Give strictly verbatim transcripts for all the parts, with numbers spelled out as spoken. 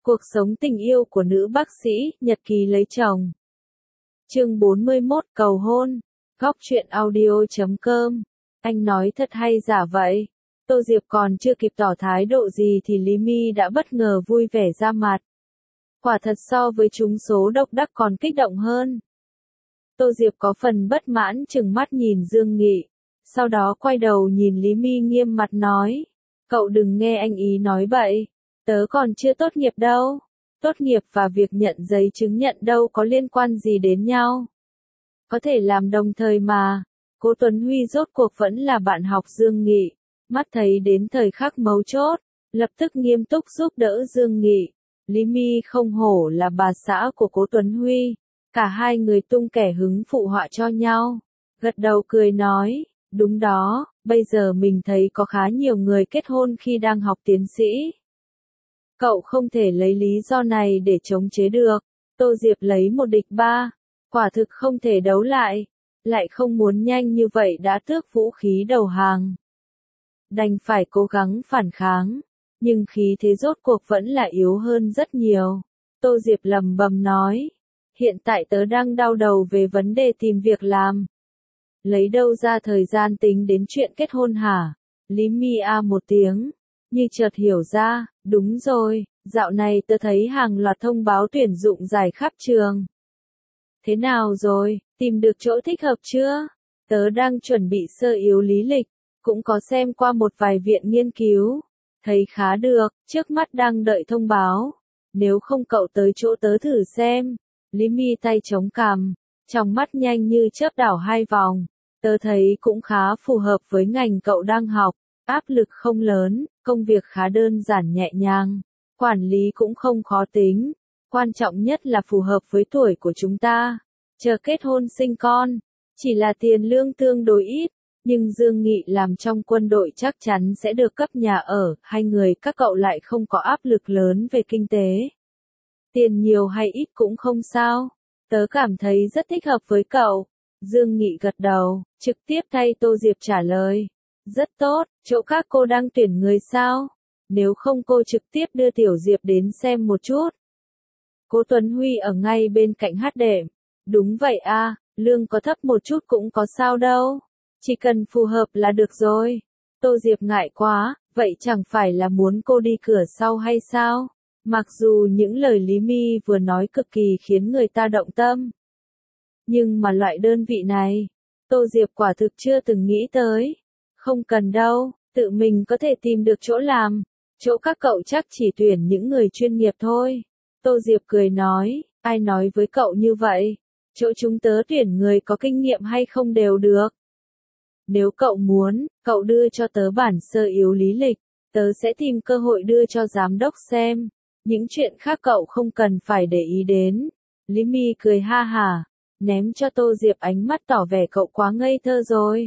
Cuộc sống tình yêu của nữ bác sĩ, nhật ký lấy chồng. Chương bốn mươi mốt, cầu hôn. Góc truyện audio chấm com. Anh nói thật hay giả vậy? Tô Diệp còn chưa kịp tỏ thái độ gì thì Lý My đã bất ngờ vui vẻ ra mặt. Quả thật so với trúng số độc đắc còn kích động hơn. Tô Diệp có phần bất mãn chừng mắt nhìn Dương Nghị. Sau đó quay đầu nhìn Lý My nghiêm mặt nói. Cậu đừng nghe anh ý nói bậy. Tớ còn chưa tốt nghiệp đâu. Tốt nghiệp và việc nhận giấy chứng nhận đâu có liên quan gì đến nhau. Có thể làm đồng thời mà. Cố Tuấn Huy rốt cuộc vẫn là bạn học Dương Nghị. Mắt thấy đến thời khắc mấu chốt, lập tức nghiêm túc giúp đỡ Dương Nghị. Lý My không hổ là bà xã của Cố Tuấn Huy. Cả hai người tung kẻ hứng phụ họa cho nhau. Gật đầu cười nói, đúng đó, bây giờ mình thấy có khá nhiều người kết hôn khi đang học tiến sĩ. Cậu không thể lấy lý do này để chống chế được. Tô Diệp lấy một địch ba. Quả thực không thể đấu lại. Lại không muốn nhanh như vậy đã tước vũ khí đầu hàng. Đành phải cố gắng phản kháng. Nhưng khí thế rốt cuộc vẫn là yếu hơn rất nhiều. Tô Diệp lầm bầm nói. Hiện tại tớ đang đau đầu về vấn đề tìm việc làm. Lấy đâu ra thời gian tính đến chuyện kết hôn hả? Lý My a một tiếng. Như chợt hiểu ra, đúng rồi, dạo này tớ thấy hàng loạt thông báo tuyển dụng dài khắp trường. Thế nào rồi, tìm được chỗ thích hợp chưa? Tớ đang chuẩn bị sơ yếu lý lịch, cũng có xem qua một vài viện nghiên cứu. Thấy khá được, trước mắt đang đợi thông báo. Nếu không cậu tới chỗ tớ thử xem. Lý My tay chống cằm, trong mắt nhanh như chớp đảo hai vòng. Tớ thấy cũng khá phù hợp với ngành cậu đang học. Áp lực không lớn, công việc khá đơn giản nhẹ nhàng, quản lý cũng không khó tính, quan trọng nhất là phù hợp với tuổi của chúng ta. Chờ kết hôn sinh con, chỉ là tiền lương tương đối ít, nhưng Dương Nghị làm trong quân đội chắc chắn sẽ được cấp nhà ở, hai người các cậu lại không có áp lực lớn về kinh tế. Tiền nhiều hay ít cũng không sao, tớ cảm thấy rất thích hợp với cậu. Dương Nghị gật đầu, trực tiếp thay Tô Diệp trả lời. Rất tốt, chỗ các cô đang tuyển người sao? Nếu không cô trực tiếp đưa Tiểu Diệp đến xem một chút. Cố Tuấn Huy ở ngay bên cạnh hát đệm. Đúng vậy a, lương có thấp một chút cũng có sao đâu. Chỉ cần phù hợp là được rồi. Tô Diệp ngại quá, vậy chẳng phải là muốn cô đi cửa sau hay sao? Mặc dù những lời Lý My vừa nói cực kỳ khiến người ta động tâm. Nhưng mà loại đơn vị này, Tô Diệp quả thực chưa từng nghĩ tới. Không cần đâu, tự mình có thể tìm được chỗ làm. Chỗ các cậu chắc chỉ tuyển những người chuyên nghiệp thôi. Tô Diệp cười nói, ai nói với cậu như vậy? Chỗ chúng tớ tuyển người có kinh nghiệm hay không đều được. Nếu cậu muốn, cậu đưa cho tớ bản sơ yếu lý lịch, tớ sẽ tìm cơ hội đưa cho giám đốc xem. Những chuyện khác cậu không cần phải để ý đến. Lý My cười ha hả, ném cho Tô Diệp ánh mắt tỏ vẻ cậu quá ngây thơ rồi.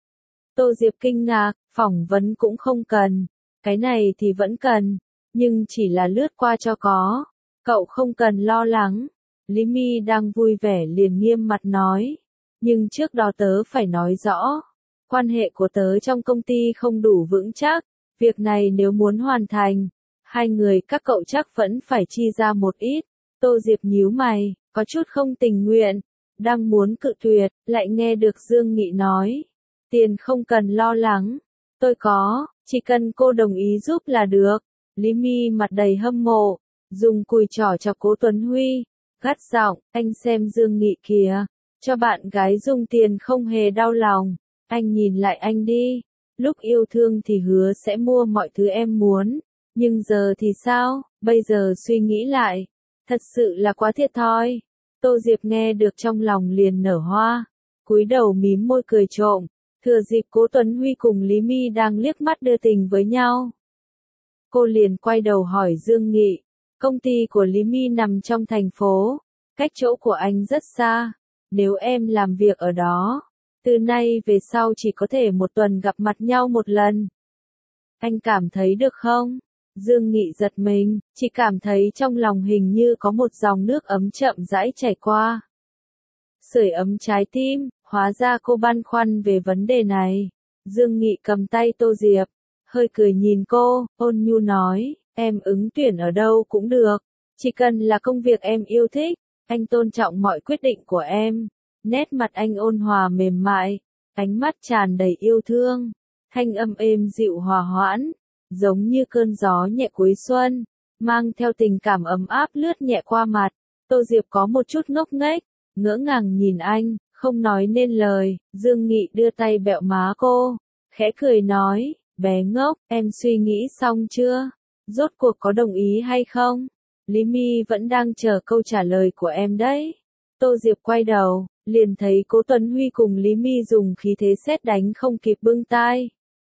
Tô Diệp kinh ngạc, phỏng vấn cũng không cần. Cái này thì vẫn cần, nhưng chỉ là lướt qua cho có. Cậu không cần lo lắng. Lý My đang vui vẻ liền nghiêm mặt nói. Nhưng trước đó tớ phải nói rõ. Quan hệ của tớ trong công ty không đủ vững chắc. Việc này nếu muốn hoàn thành, hai người các cậu chắc vẫn phải chi ra một ít. Tô Diệp nhíu mày, có chút không tình nguyện. Đang muốn cự tuyệt, lại nghe được Dương Nghị nói. Tiền không cần lo lắng. Tôi có, chỉ cần cô đồng ý giúp là được. Lý My mặt đầy hâm mộ, dùng cùi trỏ cho Cố Tuấn Huy. Gắt giọng, anh xem Dương Nghị kìa. Cho bạn gái dùng tiền không hề đau lòng. Anh nhìn lại anh đi. Lúc yêu thương thì hứa sẽ mua mọi thứ em muốn. Nhưng giờ thì sao? Bây giờ suy nghĩ lại. Thật sự là quá thiệt thòi. Tô Diệp nghe được trong lòng liền nở hoa. Cúi đầu mím môi cười trộm. Thừa dịp Cố Tuấn Huy cùng Lý My đang liếc mắt đưa tình với nhau. Cô liền quay đầu hỏi Dương Nghị. Công ty của Lý My nằm trong thành phố. Cách chỗ của anh rất xa. Nếu em làm việc ở đó, từ nay về sau chỉ có thể một tuần gặp mặt nhau một lần. Anh cảm thấy được không? Dương Nghị giật mình, chỉ cảm thấy trong lòng hình như có một dòng nước ấm chậm rãi chảy qua. Sưởi ấm trái tim, hóa ra cô băn khoăn về vấn đề này. Dương Nghị cầm tay Tô Diệp, hơi cười nhìn cô, ôn nhu nói, em ứng tuyển ở đâu cũng được. Chỉ cần là công việc em yêu thích, anh tôn trọng mọi quyết định của em. Nét mặt anh ôn hòa mềm mại, ánh mắt tràn đầy yêu thương, thanh âm êm dịu hòa hoãn, giống như cơn gió nhẹ cuối xuân, mang theo tình cảm ấm áp lướt nhẹ qua mặt. Tô Diệp có một chút ngốc nghếch, ngỡ ngàng nhìn anh, không nói nên lời. Dương Nghị đưa tay bẹo má cô, khẽ cười nói, bé ngốc, em suy nghĩ xong chưa? Rốt cuộc có đồng ý hay không? Lý Mi vẫn đang chờ câu trả lời của em đấy. Tô Diệp quay đầu, liền thấy Cố Tuấn Huy cùng Lý Mi dùng khí thế sét đánh không kịp bưng tai.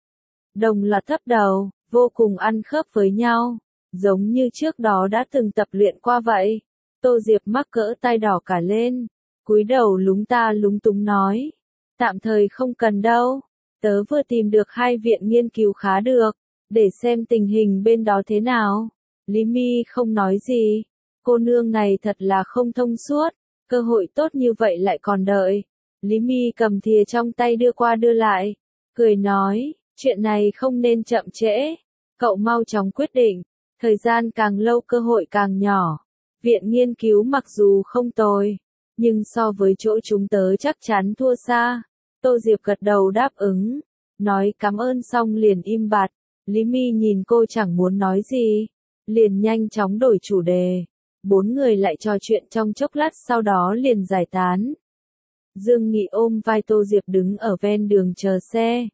Đồng loạt thấp đầu, vô cùng ăn khớp với nhau, giống như trước đó đã từng tập luyện qua vậy. Tô Diệp mắc cỡ tai đỏ cả lên, cúi đầu lúng ta lúng túng nói, tạm thời không cần đâu, tớ vừa tìm được hai viện nghiên cứu khá được, để xem tình hình bên đó thế nào. Lý Mi không nói gì, cô nương này thật là không thông suốt, cơ hội tốt như vậy lại còn đợi. Lý Mi cầm thìa trong tay đưa qua đưa lại, cười nói, chuyện này không nên chậm trễ, cậu mau chóng quyết định, thời gian càng lâu cơ hội càng nhỏ. Viện nghiên cứu mặc dù không tồi, nhưng so với chỗ chúng tớ chắc chắn thua xa. Tô Diệp gật đầu đáp ứng, nói cảm ơn xong liền im bặt. Lý Mi nhìn cô chẳng muốn nói gì, liền nhanh chóng đổi chủ đề. Bốn người lại trò chuyện trong chốc lát sau đó liền giải tán. Dương Nghị ôm vai Tô Diệp đứng ở ven đường chờ xe.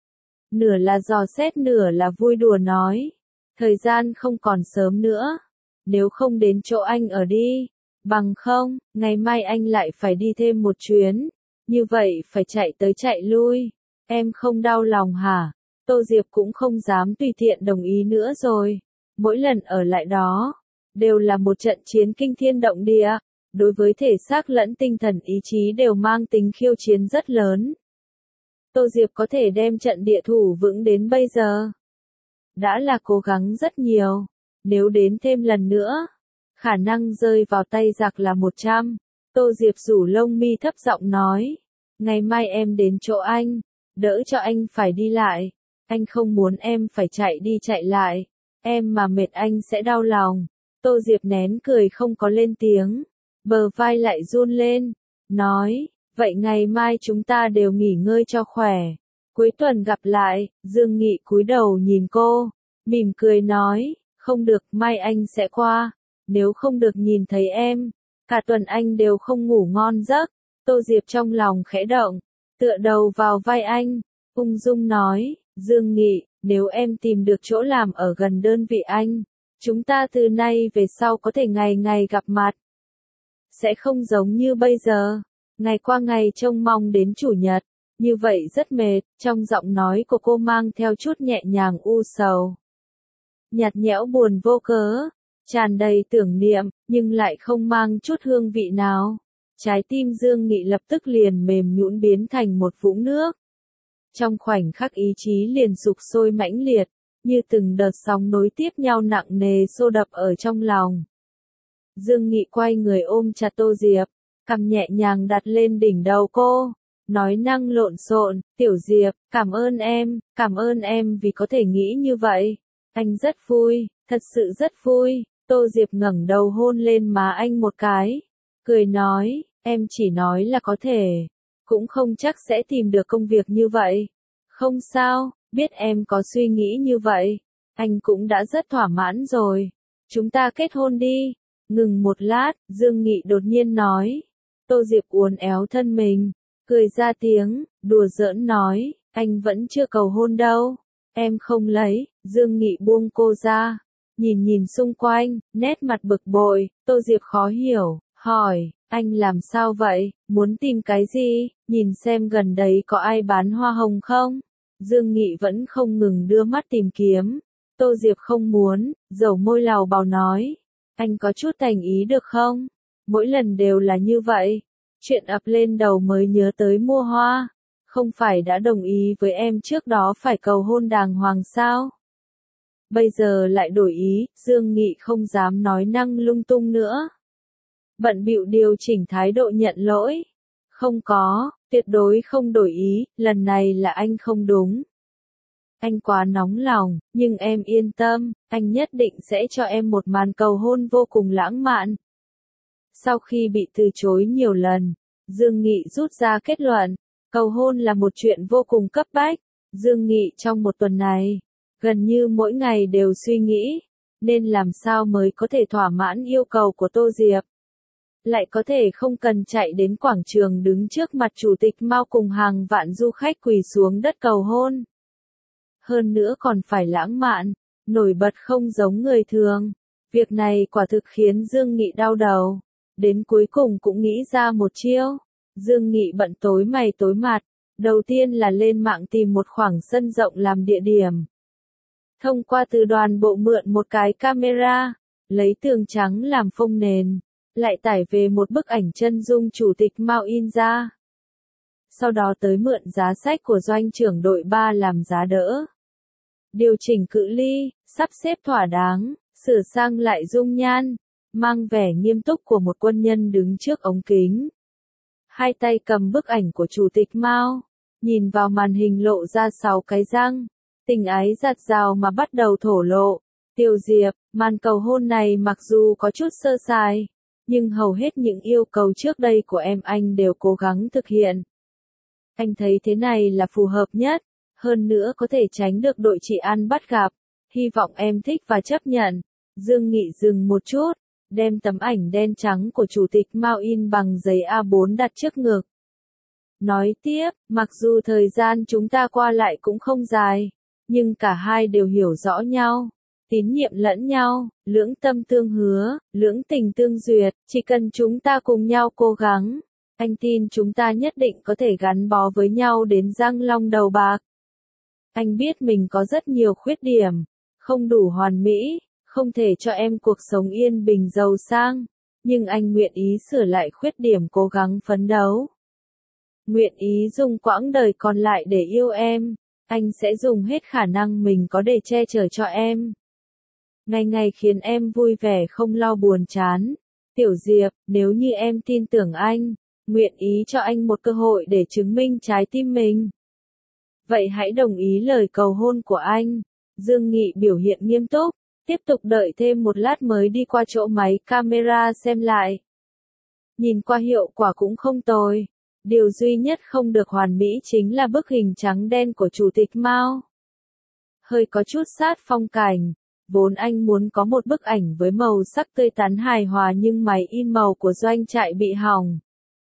Nửa là dò xét nửa là vui đùa nói, thời gian không còn sớm nữa, nếu không đến chỗ anh ở đi, bằng không, ngày mai anh lại phải đi thêm một chuyến, như vậy phải chạy tới chạy lui, em không đau lòng hả? Tô Diệp cũng không dám tùy tiện đồng ý nữa rồi, mỗi lần ở lại đó, đều là một trận chiến kinh thiên động địa, đối với thể xác lẫn tinh thần ý chí đều mang tính khiêu chiến rất lớn. Tô Diệp có thể đem trận địa thủ vững đến bây giờ, đã là cố gắng rất nhiều, nếu đến thêm lần nữa, khả năng rơi vào tay giặc là một trăm. Tô Diệp rủ lông mi thấp giọng nói, ngày mai em đến chỗ anh, đỡ cho anh phải đi lại, anh không muốn em phải chạy đi chạy lại, em mà mệt anh sẽ đau lòng. Tô Diệp nén cười không có lên tiếng, bờ vai lại run lên, nói, vậy ngày mai chúng ta đều nghỉ ngơi cho khỏe, cuối tuần gặp lại. Dương Nghị cúi đầu nhìn cô, mỉm cười nói, không được, mai anh sẽ qua, nếu không được nhìn thấy em, cả tuần anh đều không ngủ ngon giấc. Tô Diệp trong lòng khẽ động, tựa đầu vào vai anh, ung dung nói, Dương Nghị, nếu em tìm được chỗ làm ở gần đơn vị anh, chúng ta từ nay về sau có thể ngày ngày gặp mặt. Sẽ không giống như bây giờ, ngày qua ngày trông mong đến chủ nhật, như vậy rất mệt. Trong giọng nói của cô mang theo chút nhẹ nhàng u sầu, nhạt nhẽo buồn vô cớ, tràn đầy tưởng niệm, nhưng lại không mang chút hương vị nào. Trái tim Dương Nghị lập tức liền mềm nhũn biến thành một vũng nước. Trong khoảnh khắc ý chí liền sục sôi mãnh liệt, như từng đợt sóng nối tiếp nhau nặng nề xô đập ở trong lòng. Dương Nghị quay người ôm chặt Tô Diệp, cằm nhẹ nhàng đặt lên đỉnh đầu cô, nói năng lộn xộn, Tiểu Diệp, cảm ơn em, cảm ơn em vì có thể nghĩ như vậy. Anh rất vui, thật sự rất vui. Tô Diệp ngẩng đầu hôn lên má anh một cái, cười nói, em chỉ nói là có thể, cũng không chắc sẽ tìm được công việc như vậy. Không sao, biết em có suy nghĩ như vậy, anh cũng đã rất thỏa mãn rồi. Chúng ta kết hôn đi. Ngừng một lát, Dương Nghị đột nhiên nói. Tô Diệp uốn éo thân mình, cười ra tiếng, đùa giỡn nói, anh vẫn chưa cầu hôn đâu. Em không lấy. Dương Nghị buông cô ra, nhìn nhìn xung quanh, nét mặt bực bội. Tô Diệp khó hiểu, hỏi, anh làm sao vậy, muốn tìm cái gì, nhìn xem gần đấy có ai bán hoa hồng không? Dương Nghị vẫn không ngừng đưa mắt tìm kiếm. Tô Diệp không muốn, dầu môi lào bào nói, anh có chút thành ý được không? Mỗi lần đều là như vậy, chuyện ập lên đầu mới nhớ tới mua hoa, không phải đã đồng ý với em trước đó phải cầu hôn đàng hoàng sao? Bây giờ lại đổi ý. Dương Nghị không dám nói năng lung tung nữa, bận bịu điều chỉnh thái độ nhận lỗi. Không có, tuyệt đối không đổi ý, lần này là anh không đúng. Anh quá nóng lòng, nhưng em yên tâm, anh nhất định sẽ cho em một màn cầu hôn vô cùng lãng mạn. Sau khi bị từ chối nhiều lần, Dương Nghị rút ra kết luận, cầu hôn là một chuyện vô cùng cấp bách. Dương Nghị trong một tuần này, gần như mỗi ngày đều suy nghĩ, nên làm sao mới có thể thỏa mãn yêu cầu của Tô Diệp. Lại có thể không cần chạy đến quảng trường đứng trước mặt chủ tịch Mao cùng hàng vạn du khách quỳ xuống đất cầu hôn. Hơn nữa còn phải lãng mạn, nổi bật không giống người thường. Việc này quả thực khiến Dương Nghị đau đầu. Đến cuối cùng cũng nghĩ ra một chiêu. Dương Nghị bận tối mày tối mặt. Đầu tiên là lên mạng tìm một khoảng sân rộng làm địa điểm. Thông qua từ đoàn bộ mượn một cái camera, lấy tường trắng làm phông nền, lại tải về một bức ảnh chân dung chủ tịch Mao in ra. Sau đó tới mượn giá sách của doanh trưởng đội ba làm giá đỡ. Điều chỉnh cự ly, sắp xếp thỏa đáng, sửa sang lại dung nhan, mang vẻ nghiêm túc của một quân nhân đứng trước ống kính. Hai tay cầm bức ảnh của chủ tịch Mao, nhìn vào màn hình lộ ra sáu cái răng, tình ái giạt rào mà bắt đầu thổ lộ. Tiểu Diệp, màn cầu hôn này mặc dù có chút sơ sài, nhưng hầu hết những yêu cầu trước đây của em anh đều cố gắng thực hiện. Anh thấy thế này là phù hợp nhất, hơn nữa có thể tránh được đội trị an bắt gặp, hy vọng em thích và chấp nhận. Dương Nghị dừng một chút, đem tấm ảnh đen trắng của chủ tịch Mao in bằng giấy A bốn đặt trước ngực. Nói tiếp, mặc dù thời gian chúng ta qua lại cũng không dài, nhưng cả hai đều hiểu rõ nhau, tín nhiệm lẫn nhau, lưỡng tâm tương hứa, lưỡng tình tương duyệt, chỉ cần chúng ta cùng nhau cố gắng, anh tin chúng ta nhất định có thể gắn bó với nhau đến răng long đầu bạc. Anh biết mình có rất nhiều khuyết điểm, không đủ hoàn mỹ, không thể cho em cuộc sống yên bình giàu sang, nhưng anh nguyện ý sửa lại khuyết điểm, cố gắng phấn đấu. Nguyện ý dùng quãng đời còn lại để yêu em, anh sẽ dùng hết khả năng mình có để che chở cho em. Ngày ngày khiến em vui vẻ không lo buồn chán. Tiểu Diệp, nếu như em tin tưởng anh, nguyện ý cho anh một cơ hội để chứng minh trái tim mình. Vậy hãy đồng ý lời cầu hôn của anh. Dương Nghị biểu hiện nghiêm túc, tiếp tục đợi thêm một lát mới đi qua chỗ máy camera xem lại. Nhìn qua hiệu quả cũng không tồi. Điều duy nhất không được hoàn mỹ chính là bức hình trắng đen của chủ tịch Mao. Hơi có chút sát phong cảnh. Vốn anh muốn có một bức ảnh với màu sắc tươi tắn hài hòa nhưng máy in màu của doanh trại bị hỏng.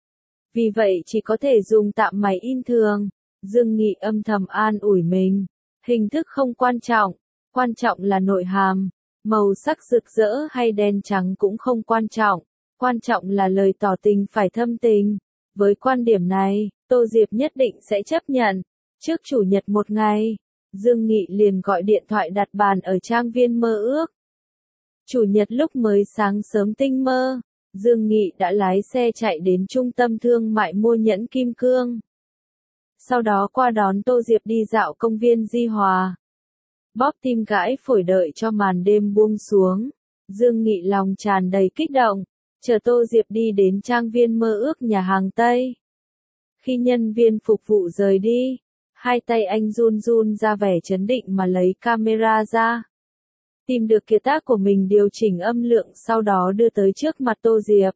Vì vậy chỉ có thể dùng tạm máy in thường. Dương Nghị âm thầm an ủi mình. Hình thức không quan trọng, quan trọng là nội hàm. Màu sắc rực rỡ hay đen trắng cũng không quan trọng, quan trọng là lời tỏ tình phải thâm tình. Với quan điểm này, Tô Diệp nhất định sẽ chấp nhận. Trước chủ nhật một ngày, Dương Nghị liền gọi điện thoại đặt bàn ở trang viên mơ ước. Chủ nhật lúc mới sáng sớm tinh mơ, Dương Nghị đã lái xe chạy đến trung tâm thương mại mua nhẫn kim cương. Sau đó qua đón Tô Diệp đi dạo công viên Di Hòa. Bóp tim gãi phổi đợi cho màn đêm buông xuống. Dương Nghị lòng tràn đầy kích động, chờ Tô Diệp đi đến trang viên mơ ước nhà hàng Tây. Khi nhân viên phục vụ rời đi, hai tay anh run run ra vẻ chấn định mà lấy camera ra. Tìm được kiệt tác của mình, điều chỉnh âm lượng, sau đó đưa tới trước mặt Tô Diệp.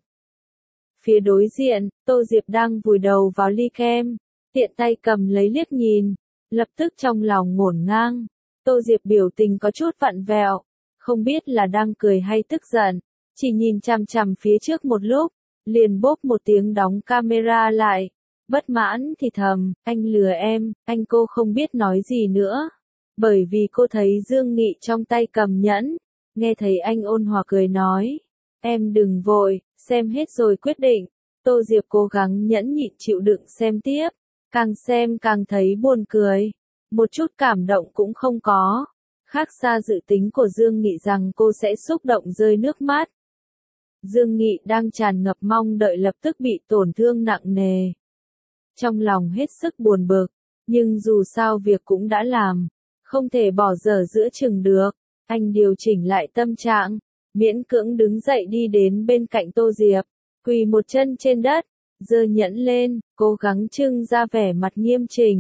Phía đối diện, Tô Diệp đang vùi đầu vào ly kem, tiện tay cầm lấy liếc nhìn, lập tức trong lòng ngổn ngang. Tô Diệp biểu tình có chút vặn vẹo, không biết là đang cười hay tức giận, chỉ nhìn chằm chằm phía trước một lúc, liền bốp một tiếng đóng camera lại. Bất mãn thì thầm, anh lừa em, anh. Cô không biết nói gì nữa, bởi vì cô thấy Dương Nghị trong tay cầm nhẫn, nghe thấy anh ôn hòa cười nói, em đừng vội, xem hết rồi quyết định. Tô Diệp cố gắng nhẫn nhịn chịu đựng xem tiếp, càng xem càng thấy buồn cười, một chút cảm động cũng không có, khác xa dự tính của Dương Nghị rằng cô sẽ xúc động rơi nước mắt. Dương Nghị đang tràn ngập mong đợi lập tức bị tổn thương nặng nề. Trong lòng hết sức buồn bực, nhưng dù sao việc cũng đã làm, không thể bỏ dở giữa chừng được. Anh điều chỉnh lại tâm trạng, miễn cưỡng đứng dậy đi đến bên cạnh Tô Diệp, quỳ một chân trên đất, giơ nhẫn lên, cố gắng trưng ra vẻ mặt nghiêm chỉnh,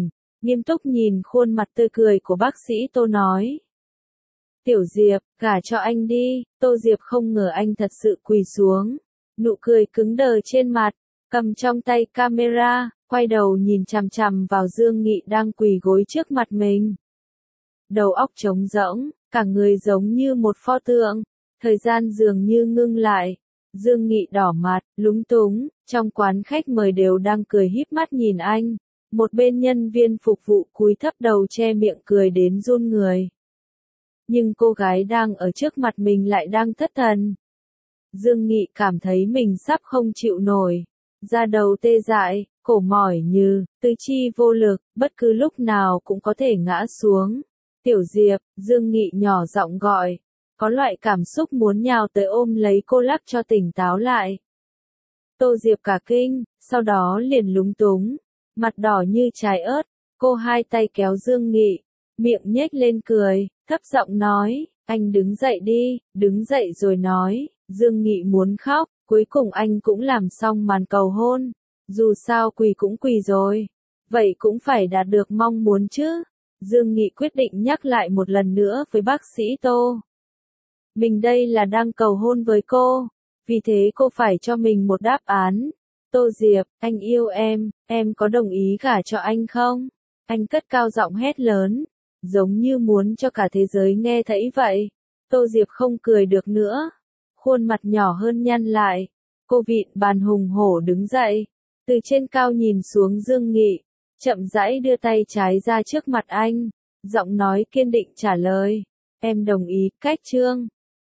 nghiêm túc nhìn khuôn mặt tươi cười của bác sĩ Tô nói. Tiểu Diệp, gả cho anh đi. Tô Diệp không ngờ anh thật sự quỳ xuống. Nụ cười cứng đờ trên mặt, cầm trong tay camera, quay đầu nhìn chằm chằm vào Dương Nghị đang quỳ gối trước mặt mình. Đầu óc trống rỗng, cả người giống như một pho tượng, thời gian dường như ngưng lại. Dương Nghị đỏ mặt, lúng túng, trong quán khách mời đều đang cười híp mắt nhìn anh. Một bên nhân viên phục vụ cúi thấp đầu che miệng cười đến run người. Nhưng cô gái đang ở trước mặt mình lại đang thất thần. Dương Nghị cảm thấy mình sắp không chịu nổi. Da đầu tê dại, cổ mỏi như, tứ chi vô lực, bất cứ lúc nào cũng có thể ngã xuống. Tiểu Diệp, Dương Nghị nhỏ giọng gọi. Có loại cảm xúc muốn nhào tới ôm lấy cô lắc cho tỉnh táo lại. Tô Diệp cả kinh, sau đó liền lúng túng, mặt đỏ như trái ớt, cô hai tay kéo Dương Nghị, miệng nhếch lên cười, thấp giọng nói, anh đứng dậy đi, đứng dậy rồi nói, Dương Nghị muốn khóc, cuối cùng anh cũng làm xong màn cầu hôn, dù sao quỳ cũng quỳ rồi, vậy cũng phải đạt được mong muốn chứ. Dương Nghị quyết định nhắc lại một lần nữa với bác sĩ Tô. Mình đây là đang cầu hôn với cô, vì thế cô phải cho mình một đáp án. Tô Diệp, anh yêu em, em có đồng ý gả cho anh không? Anh cất cao giọng hét lớn, giống như muốn cho cả thế giới nghe thấy vậy. Tô Diệp không cười được nữa, khuôn mặt nhỏ hơn nhăn lại. Cô vịn bàn hùng hổ đứng dậy, từ trên cao nhìn xuống Dương Nghị, chậm rãi đưa tay trái ra trước mặt anh, giọng nói kiên định trả lời, em đồng ý, cách chương.